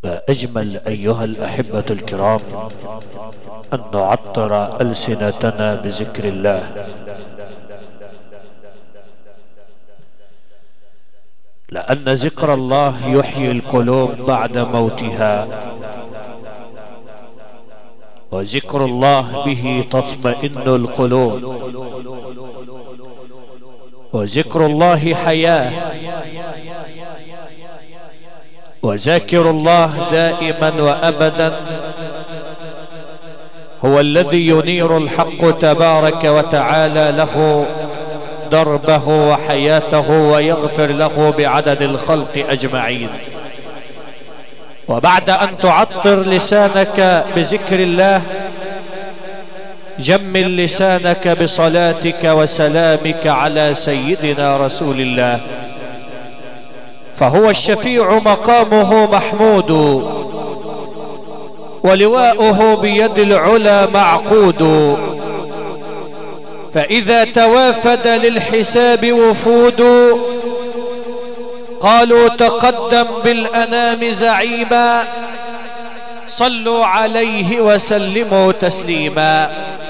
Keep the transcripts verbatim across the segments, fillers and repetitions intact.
فأجمل أيها الأحبة الكرام أن نعطر ألسنتنا بذكر الله، لأن ذكر الله يحيي القلوب بعد موتها، وذكر الله به تطمئن القلوب، وذكر الله حياة، وذاكر الله دائما وأبدا هو الذي ينير الحق تبارك وتعالى له دربه وحياته، ويغفر له بعدد الخلق أجمعين. وبعد أن تعطر لسانك بذكر الله، جمل لسانك بصلاتك وسلامك على سيدنا رسول الله، فهو الشفيع مقامه محمود، ولواؤه بيد العلا معقود، فإذا توافد للحساب وفود قالوا تقدم بالأنام زعيما، صلوا عليه وسلموا تسليما،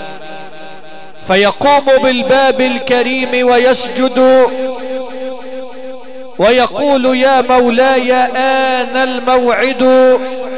فيقوم بالباب الكريم ويسجد ويقول يا مولاي آن الموعد،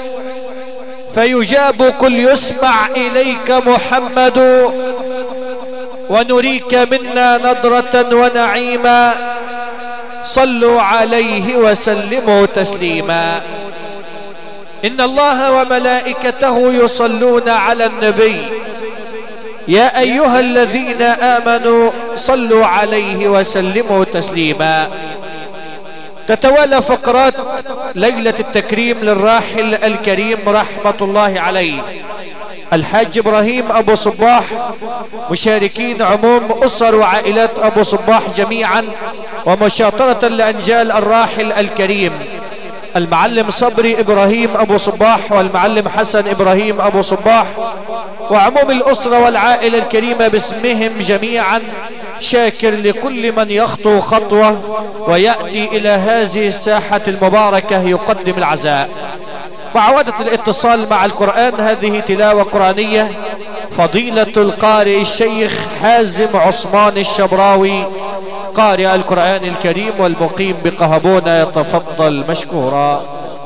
فيجاب قل يسمع إليك محمد، ونريك منا نضرة ونعيما، صلوا عليه وسلموا تسليما. إن الله وملائكته يصلون على النبي، يا أيها الذين آمنوا صلوا عليه وسلموا تسليما. تتوالى فقرات ليلة التكريم للراحل الكريم رحمة الله عليه الحاج إبراهيم أبو صباح، مشاركين عموم أسر وعائلات أبو صباح جميعا، ومشاطرة لأنجال الراحل الكريم المعلم صبري إبراهيم أبو صباح والمعلم حسن إبراهيم أبو صباح، وعموم الأسرة والعائلة الكريمة باسمهم جميعا، شاكر لكل من يخطو خطوة ويأتي إلى هذه الساحة المباركة يقدم العزاء. وعودة الاتصال مع القرآن، هذه تلاوة قرآنية، فضيلة القارئ الشيخ حازم عثمان الشبراوي قارئ القرآن الكريم والمقيم بقهبونة، يتفضل مشكورا.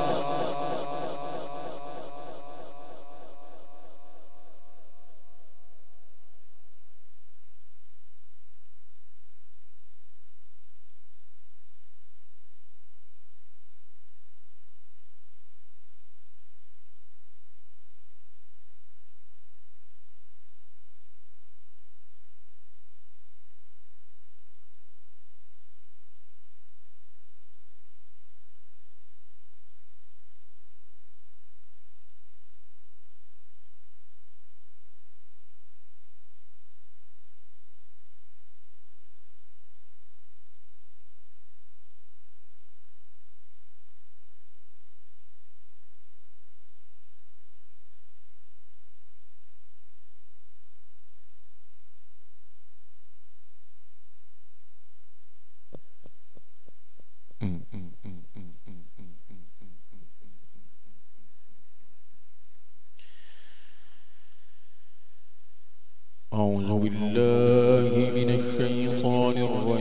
أعوذ بالله من الشيطان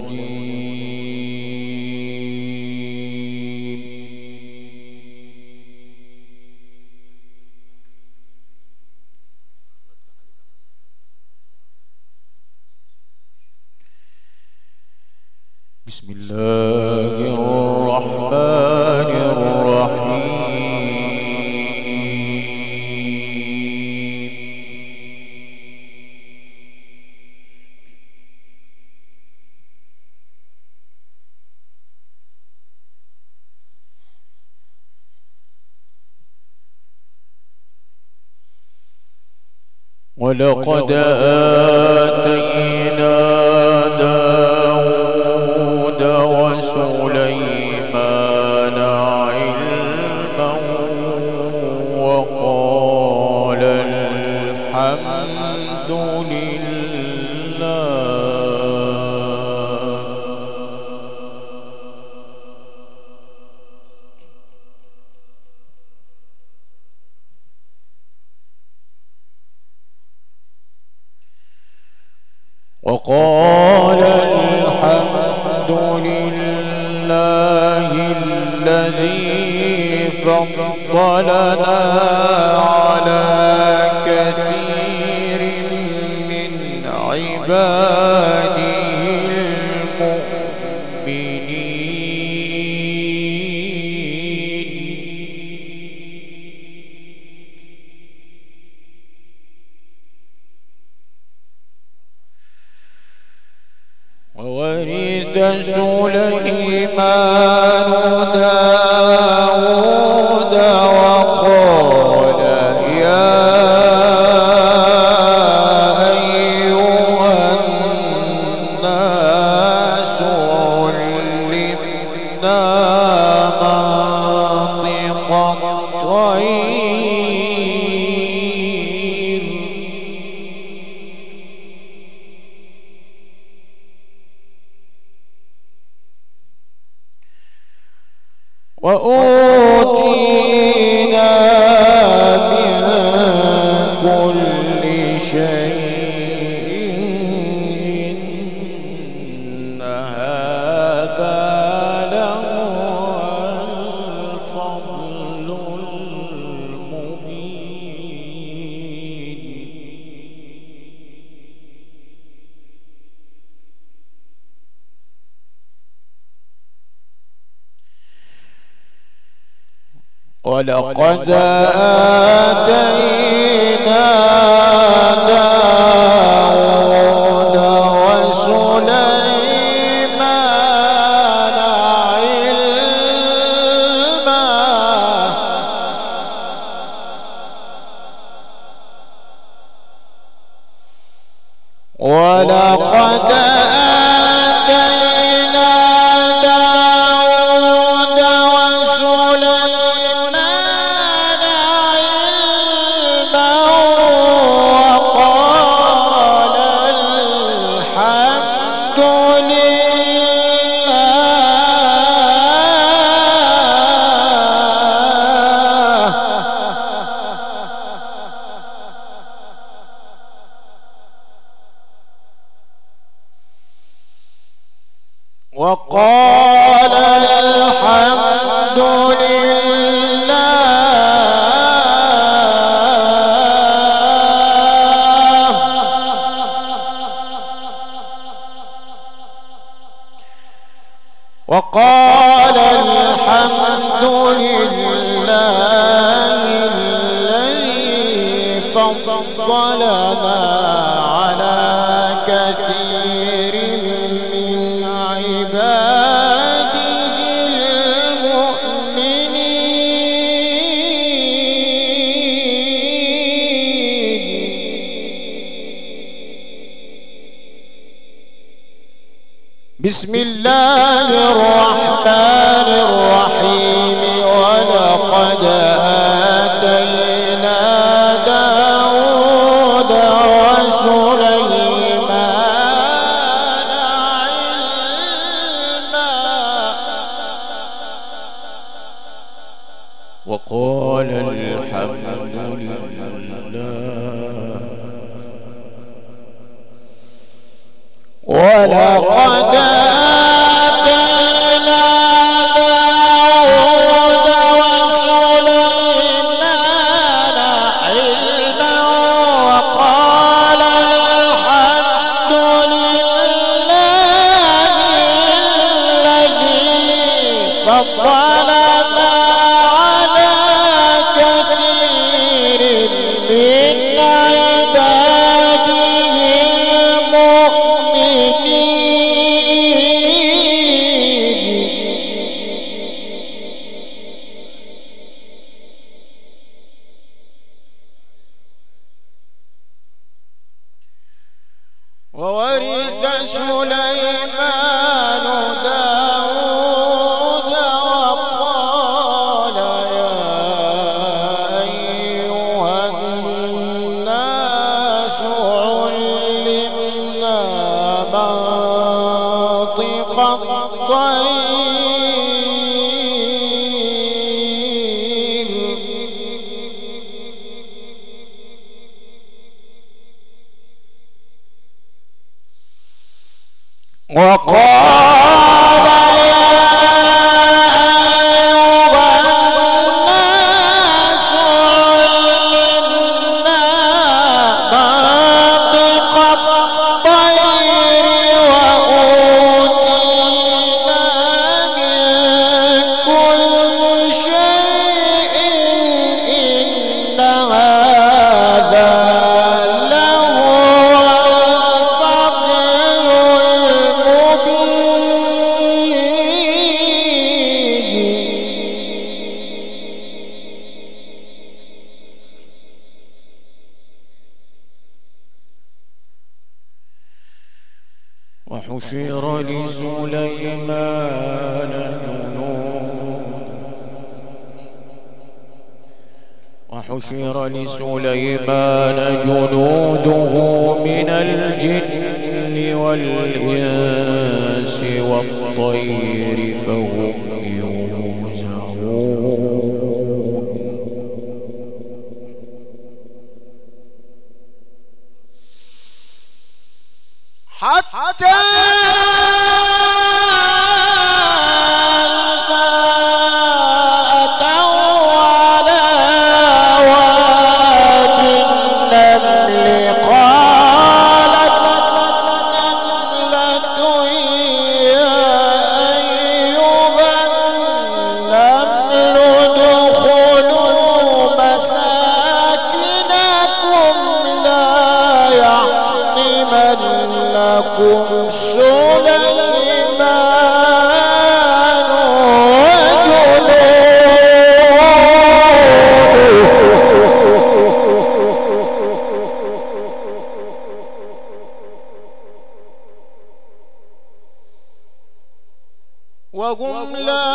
الرجيم. بسم الله الرحمن الرحيم. ولقد آتينا داود وسليمان علما، وقال الحمد لله. وقال الحمد لله الذي فضلنا على كثير من عباده وورث سليمان داود وقال يا أيها الناس علمنا منطق الطير وأوتينا من كل شيء إن هذا لهو الفضل المبين ولقد آتينا داود وسليمان علما ولقد آتينا داود وسليمان علما وقال الحمد وقال الحمد لله وقال الحمد لله الذي فضلنا على كثير من عباده المؤمنين. بسم الله الرحمن الرحيم. ولقد آتينا داود وسليمان علما وقال الحمد لله ولقد آتينا داود وسليمان علما وقال الحمد لله الذي فضلنا على كثير من عباده وورث سليمان داود وقال وقال يا أيها الناس علمنا منطق الطير وأوتينا من كل شيء إن هذا لهو الفضل وحشر لسليمان جنود وحشر لسليمان جنوده من الجن والإنس والطير فهم يوزعون حتى إذا أتوا على واد النمل قالت نملة يا أيها النمل ادخلوا مساكنكم لا يحطمنكم سليمان وجنوده وهم لا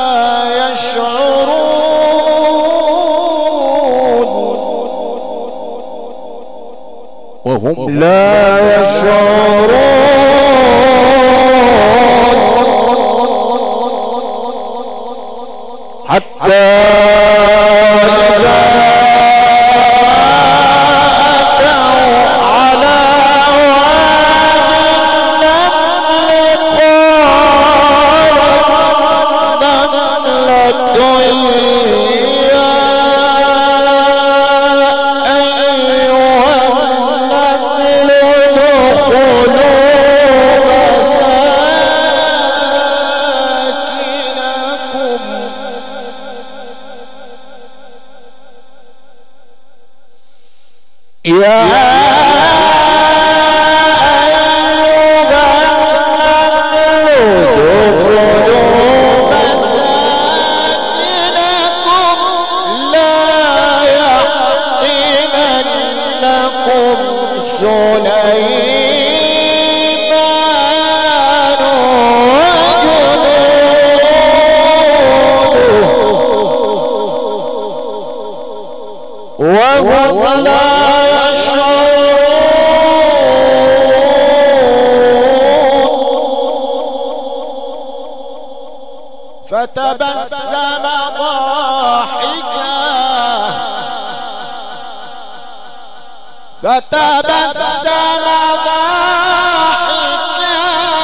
يشعرون وهم لا يشعرون حتى إذا أتوا على واد النمل قالت نملة يا أيها النمل ادخلوا مساكنكم يا أيها النمل ادخلوا مساكنكم لا يحطمنكم سليمان وجنوده وهم لا فتبسم ضاحكا فتبسم ضاحكا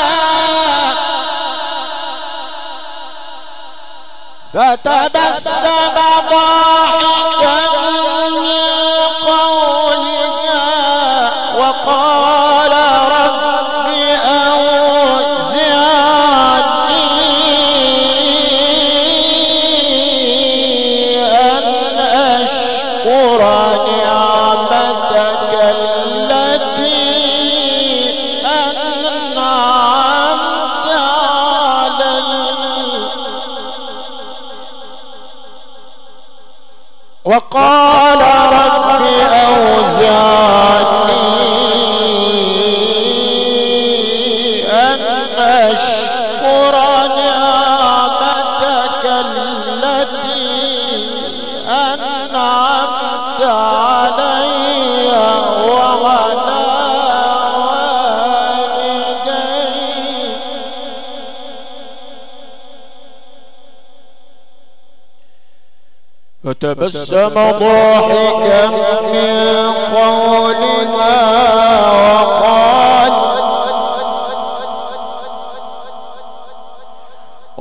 فتبسم ضاحكا من قولها وقال رب نعمتك التي أنعمت علي وقال رب أوزعني أن أشكر نعمتك التي أنعمت علي وعلى والدي فتبسم ضاحكا من قولها وقال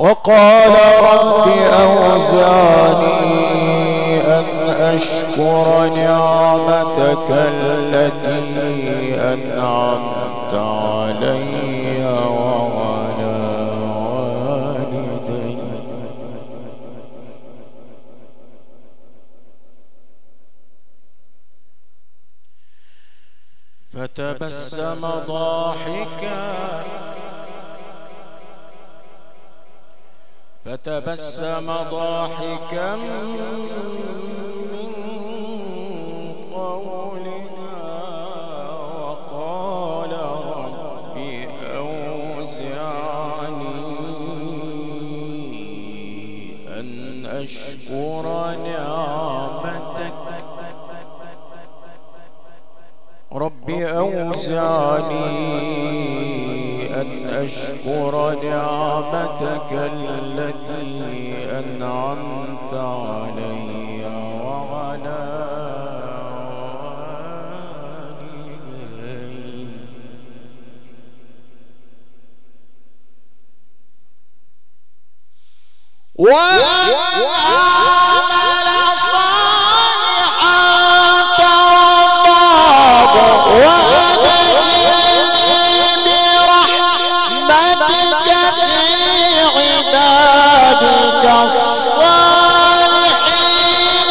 وقال رب أوزعني أن أشكر نعمتك التي أنعمت علي وعلى والدي فتبسم ضاحكا فتبسم ضاحكا من قولها وقال رب أوزعني أن أشكر نعمتك رب أوزعني أن أشكر نعمتك التي أنعمت علي وعلى والدي وأعمل صالحا ترضاه وأدخلني برحمتك في عبادك الصالحين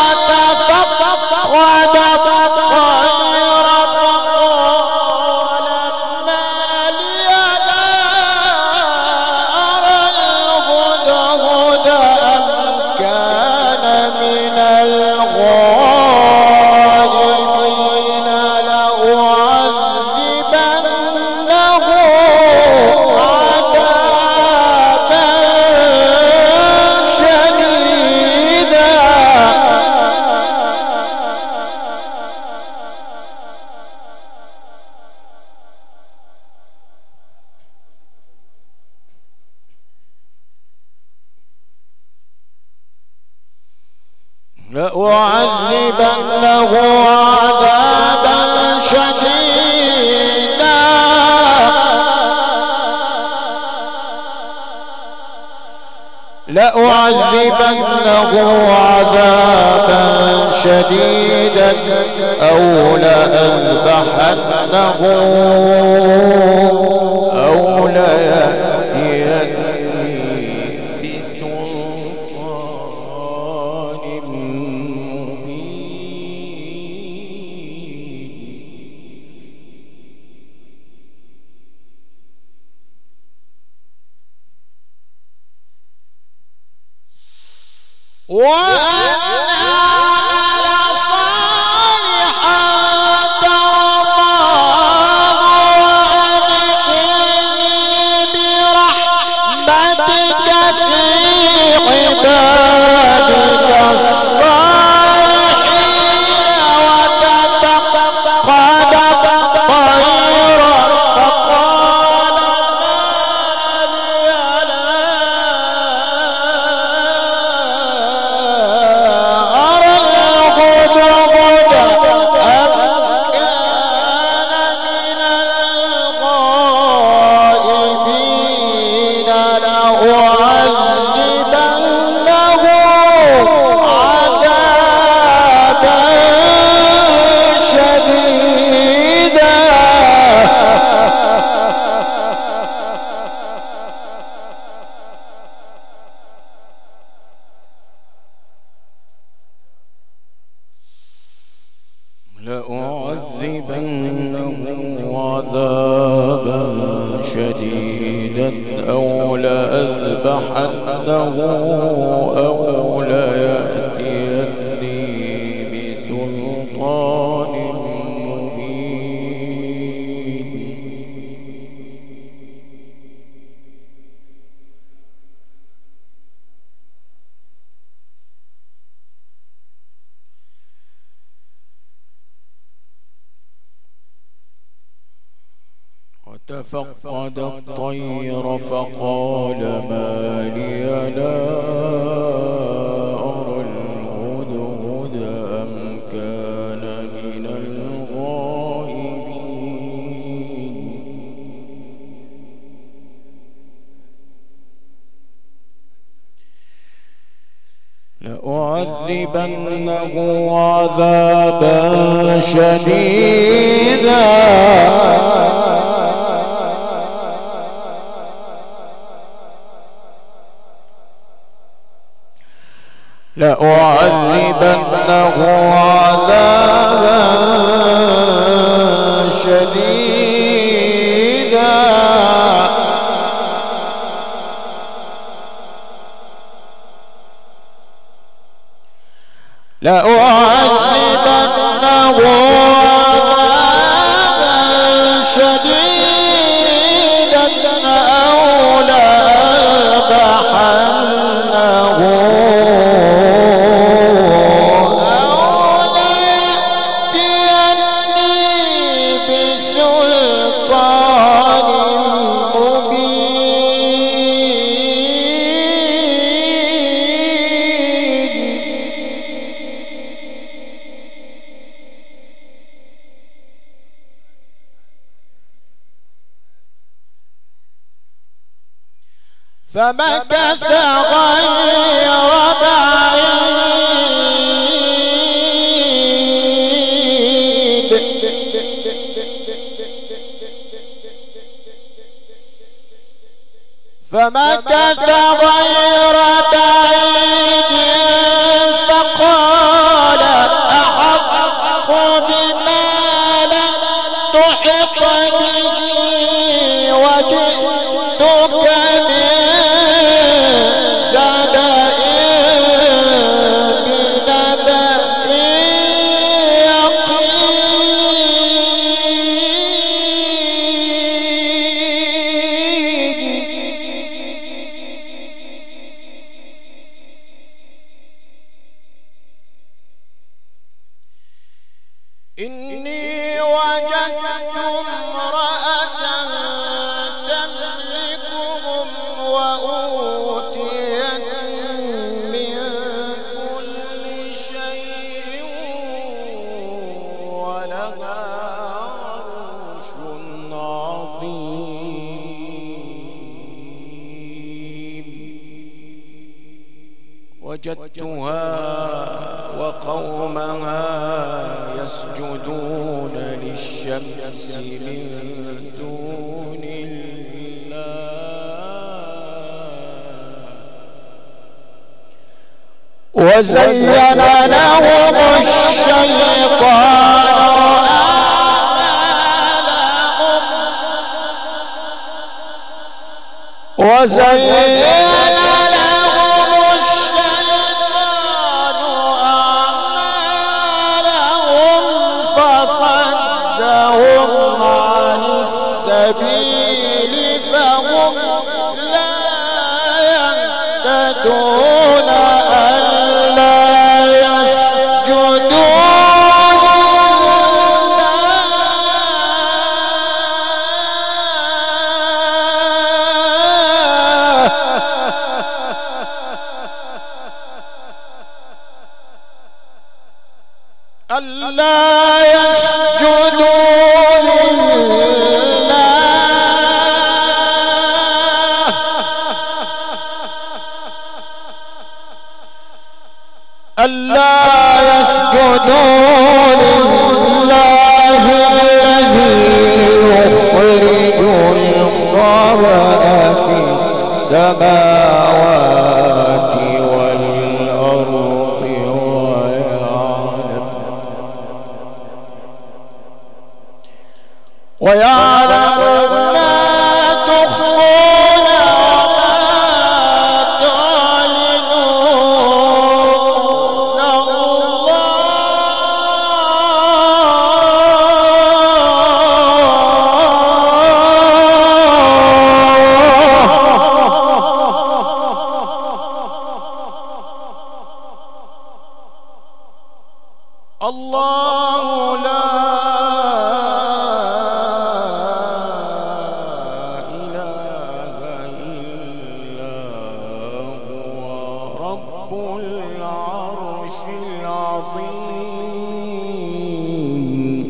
وتفقد الطير فقال ما لي لا أرى الهدهد أم كان من الغائبين لأعذبنه عذابا شديدا لأعذبنه عذابا شديدا لأعذبنه عذابا شديدا أو لأذبحنه أو ليأتيني بسلطان مبين وأن أعمل صالحا ترضاه وأدخلني برحمتك في عبادك الصالحين وتفقد الطير فقال ما لي لا أرى الهدهد أم كان من الغائبين لأعذبنه عذابا شديدا لأعذبنه عذابا شديدا أو لأذبحنه أو ليأتيني بسلطان مبين وتفقد الطير فقال ما لي لا أرى الهدهد أم كان من الغائبين لأعذبنه عذابا شديدا لأعذبنه عذابا شديدا لأعذبنه عذابا شديدا أو لأذبحنه أو ليأتيني بسلطان فمكث غير بعيد فمكث غير بعيد فقال أحط بما لم تحط به وجئتك من سبأ بنبأ إني وجدت امرأة تملكهم وأوتيت من كل شيء ولها عرش عظيم وجدتها وقومها يسجدون للشمس من دون الله وزين لهم الشيطان أعمالهم وزين فصدهم عن السبيل فهم لا يهتدون ألا يسجدون ألا يسجدوا لله ألا يسجدوا لله الذي يخرج الخبأ في السماوات والأرض ويعلم ما تخفون وما تعلنون الله لا العرش العظيم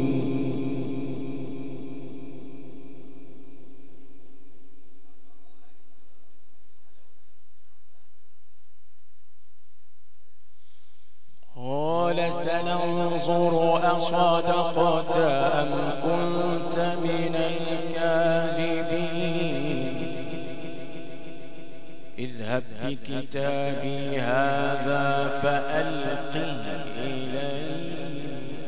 سننظر أصدقت أم كنت من الكاذبين اذهب بكتابي هذا فألقه إليهم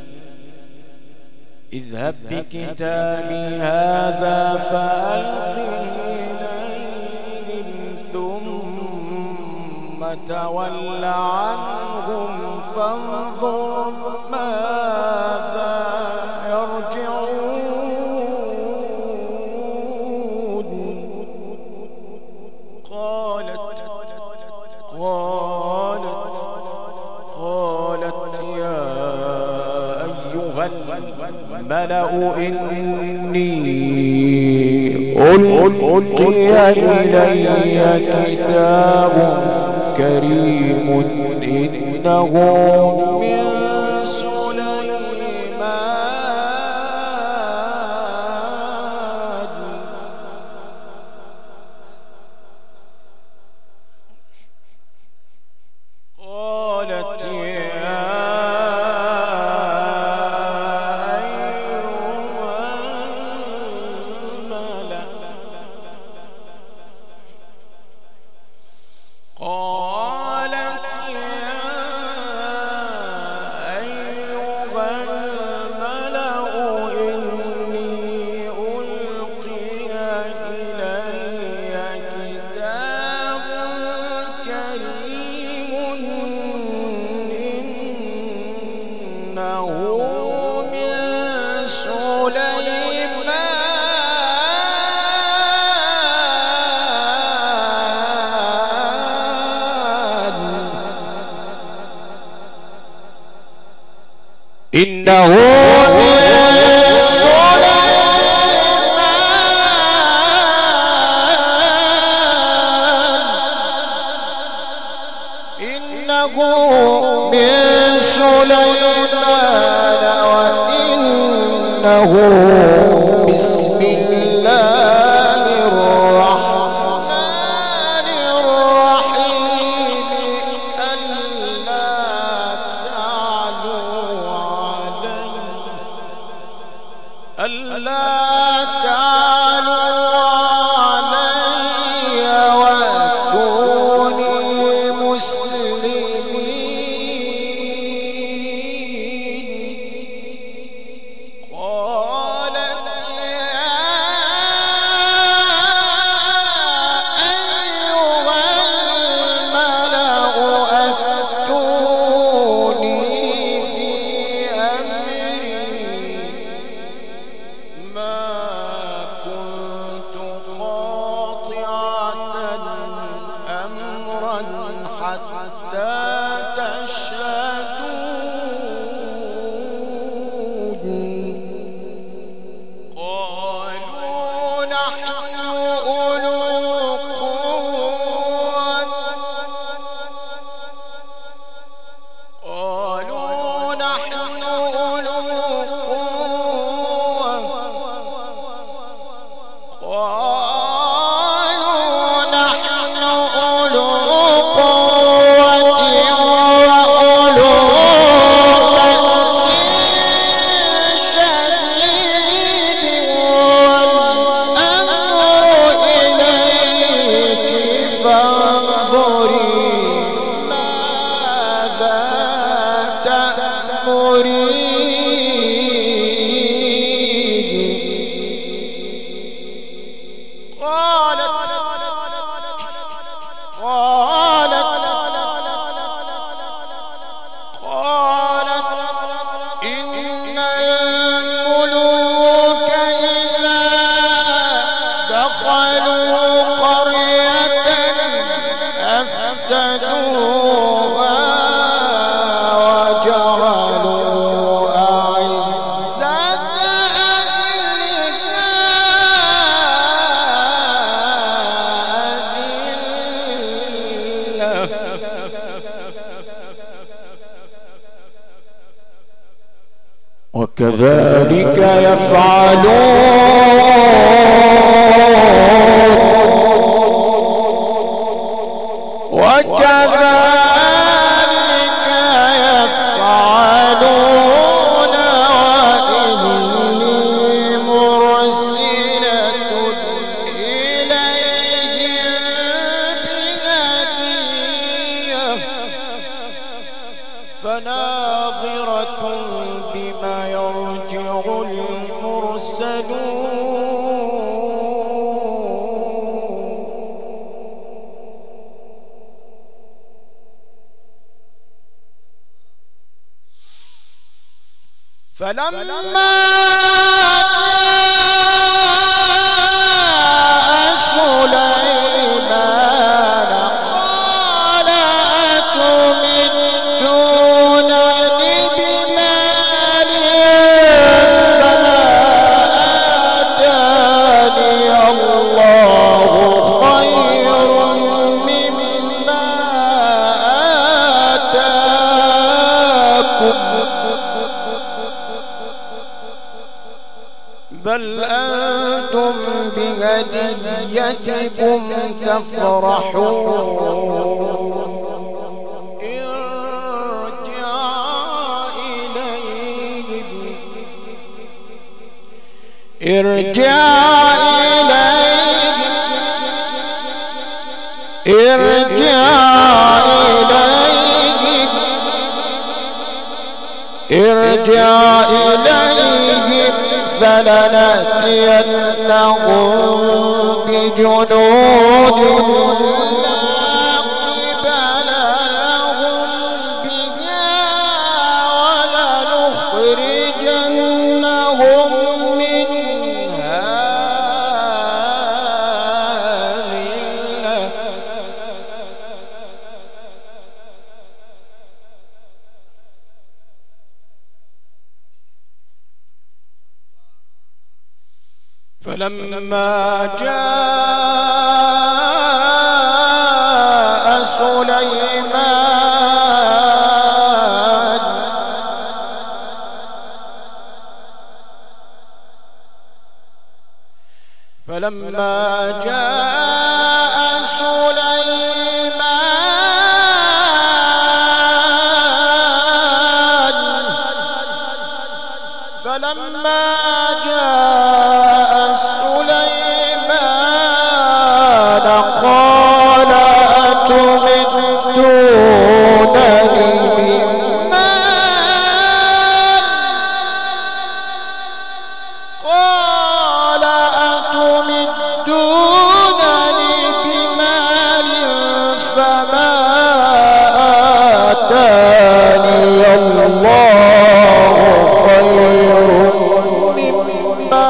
اذهب بكتابي هذا فألقه إليهم ثم تول عنهم فانظر ماذا يرجعون قالت قالت قالت يا أيها الملأ إني ألقي إلي كتاب كريم إنه من سليمان قالت يا أيها الملأ قالت يا أيها الملأ إني ألقي إلي كتاب كريم إنه من سليمان إنه من سليمان إنه من سليمان وإنه بسم الله الرحمن الرحيم ألا تعلوا علي ألا تعلوا علي وأتوني مسلمين قالت يا أيها الملأ أفتوني في أمري ما كنت قاطعة أمرا حتى تشهدون قالوا نحن أولو قوة قالوا نحن أولو قوة قالوا نحن أولو قوة وأولو بأس شديد والأمر إليك فانظري ماذا تأمرين قالت قالت قالت إن الملوك إذا دخلوا قرية أفسدوها وجعلوا أعزة أهلها أذلة وكذلك يفعلون وكذلك يفعلون فناظرة بما يرجع المرسلون فلما سليمان قال أتمدونني بمال فما آتاني الله خير مما آتاكم بل أنتم بهديتكم تفرحون ارجع إليهم ارجع إليهم ارجع إليهم ارجع إليهم فلنأتينهم بجنود لا قبل لهم بها ولنخرجنهم منها ذلة فلما جاء سليمان فلما جاء سليمان فلما جاء سليمان قال أتمدونني بمال قال أتمدونني بمال فما آتاني الله خير مما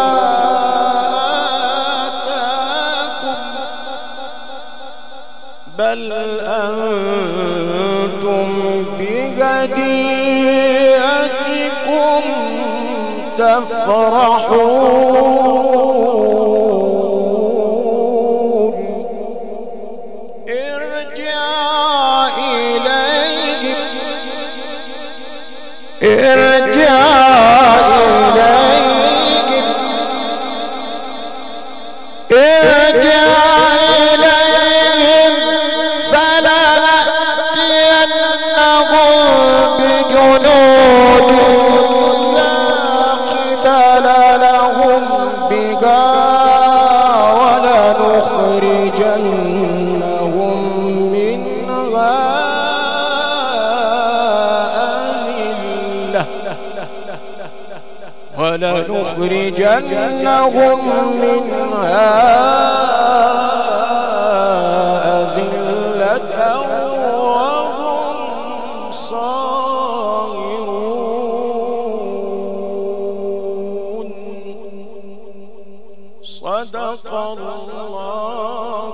آتاكم بل أنتم بهديتكم تفرحون ارجع إليهم ارجع إليهم ارجع إليهم فلنأتينهم بجنود لا قبل لهم بها ولنخرجنهم منها أذلة ولنخرجنهم منها أذلة وهم صاغرون صدق الله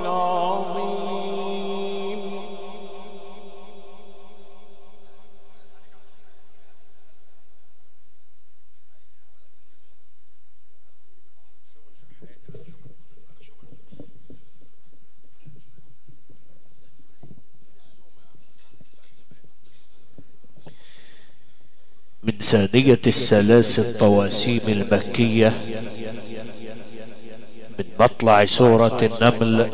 العظيم. من ثانية الثلاث الطواسيم المكية من مطلع سورة النمل.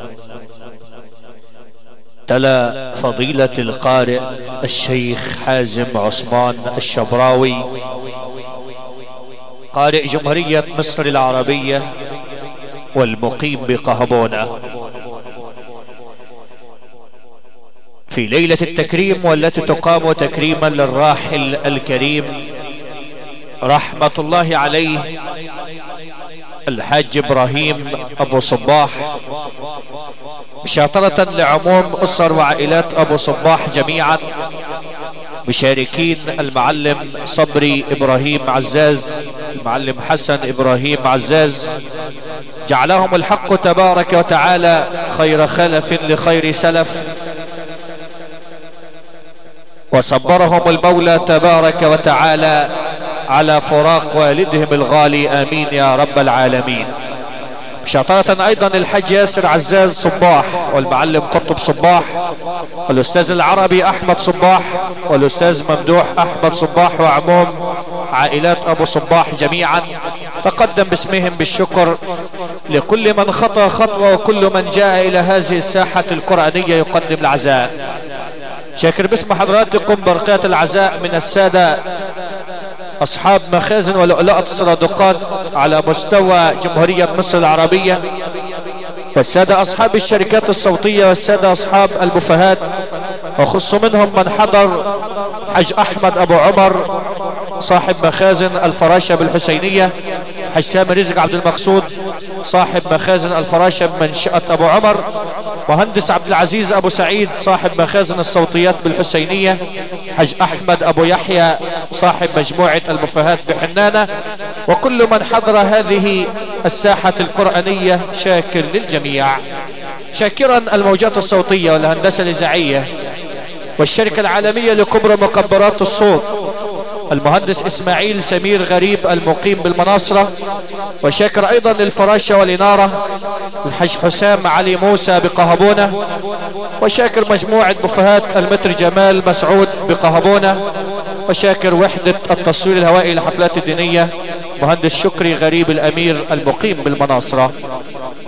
تلا فضيلة القارئ الشيخ حازم عثمان الشبراوي قارئ جمهورية مصر العربية والمقيم بقهبونة. في ليلة التكريم والتي تقام تكريما للراحل الكريم رحمة الله عليه الحاج إبراهيم أبو صباح، مشاطرة لعموم أسر وعائلات أبو صباح جميعا، مشاركين المعلم صبري إبراهيم عزاز، المعلم حسن إبراهيم عزاز، جعلهم الحق تبارك وتعالى خير خلف لخير سلف، وصبرهم المولى تبارك وتعالى على فراق والدهم الغالي، آمين يا رب العالمين. مشاطرة أيضا الحاج ياسر عزاز صباح، والمعلم قطب صباح، والأستاذ العربي أحمد صباح، والأستاذ ممدوح أحمد صباح، وعموم عائلات أبو صباح جميعا. تقدم باسمهم بالشكر لكل من خطى خطوة وكل من جاء إلى هذه الساحة القرآنية يقدم العزاء. شاكر باسم حضراتكم بركات العزاء من السادة أصحاب مخازن ولؤلؤة الصرادقات على مستوى جمهورية مصر العربية، والسادة أصحاب الشركات الصوتية، والسادة أصحاب البوفيهات، وخص منهم من حضر حج أحمد أبو عمر صاحب مخازن الفراشة بالحسينية، حج سامي رزق عبد المقصود صاحب مخازن الفراشة بمنشأة أبو عمر، مهندس عبد العزيز أبو سعيد صاحب مخازن الصوتيات بالحسينية، حج أحمد أبو يحيى صاحب مجموعة البوفيهات بحنانة، وكل من حضر هذه الساحة القرآنية شاكر للجميع، شاكرا الموجات الصوتية والهندسة الإذاعية والشركة العالمية لكبرى مكبرات الصوت، المهندس إسماعيل سمير غريب المقيم بالمناصرة، وشاكر أيضا للفراشة والإنارة الحج حسام علي موسى بقهبونة، وشاكر مجموعة بوفيهات المتر جمال مسعود بقهبونة، وشاكر وحدة التصوير الهوائي للحفلات الدينية مهندس شكري غريب الأمير المقيم بالمناصرة.